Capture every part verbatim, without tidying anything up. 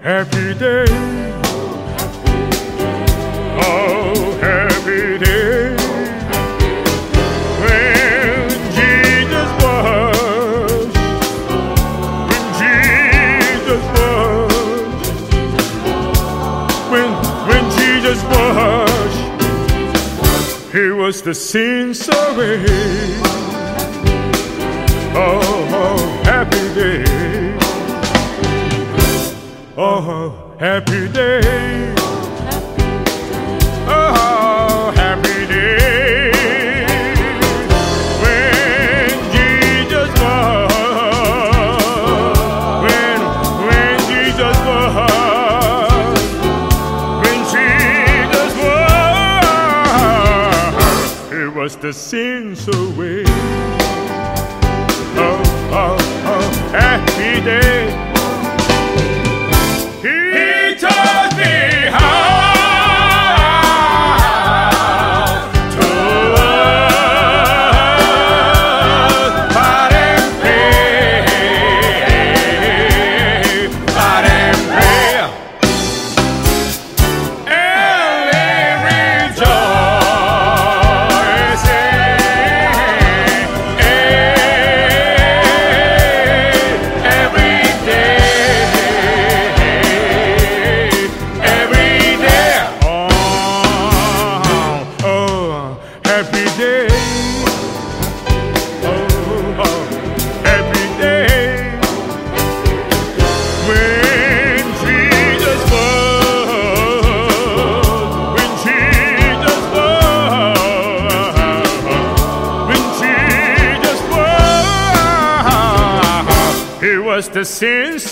happy day. Oh, happy day. When Jesus was, when Jesus was, when, when Jesus was, He was the sins away. Oh, oh, happy day. Oh, happy day. Oh, happy day. When Jesus was, when, when Jesus was, when Jesus was, He was the sins away. Oh, oh, oh, happy day. He taught me how to work, fight and pray, fight and pray, and live rejoicing every happy day. Oh, oh, happy day. When Jesus was, when Jesus was, when Jesus was, He was the sins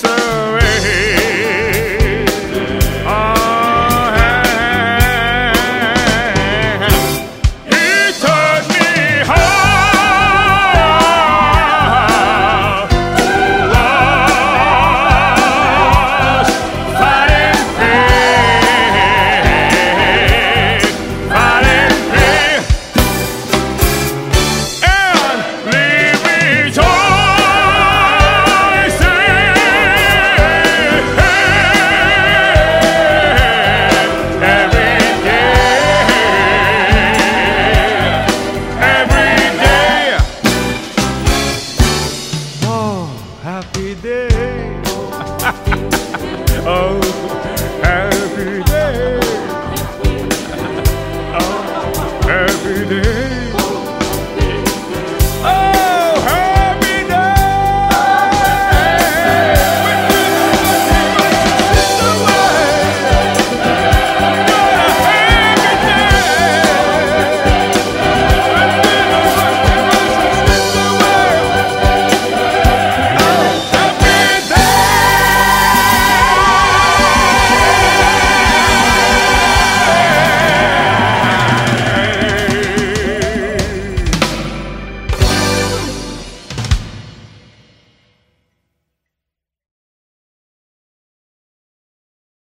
away. Happy day. Oh.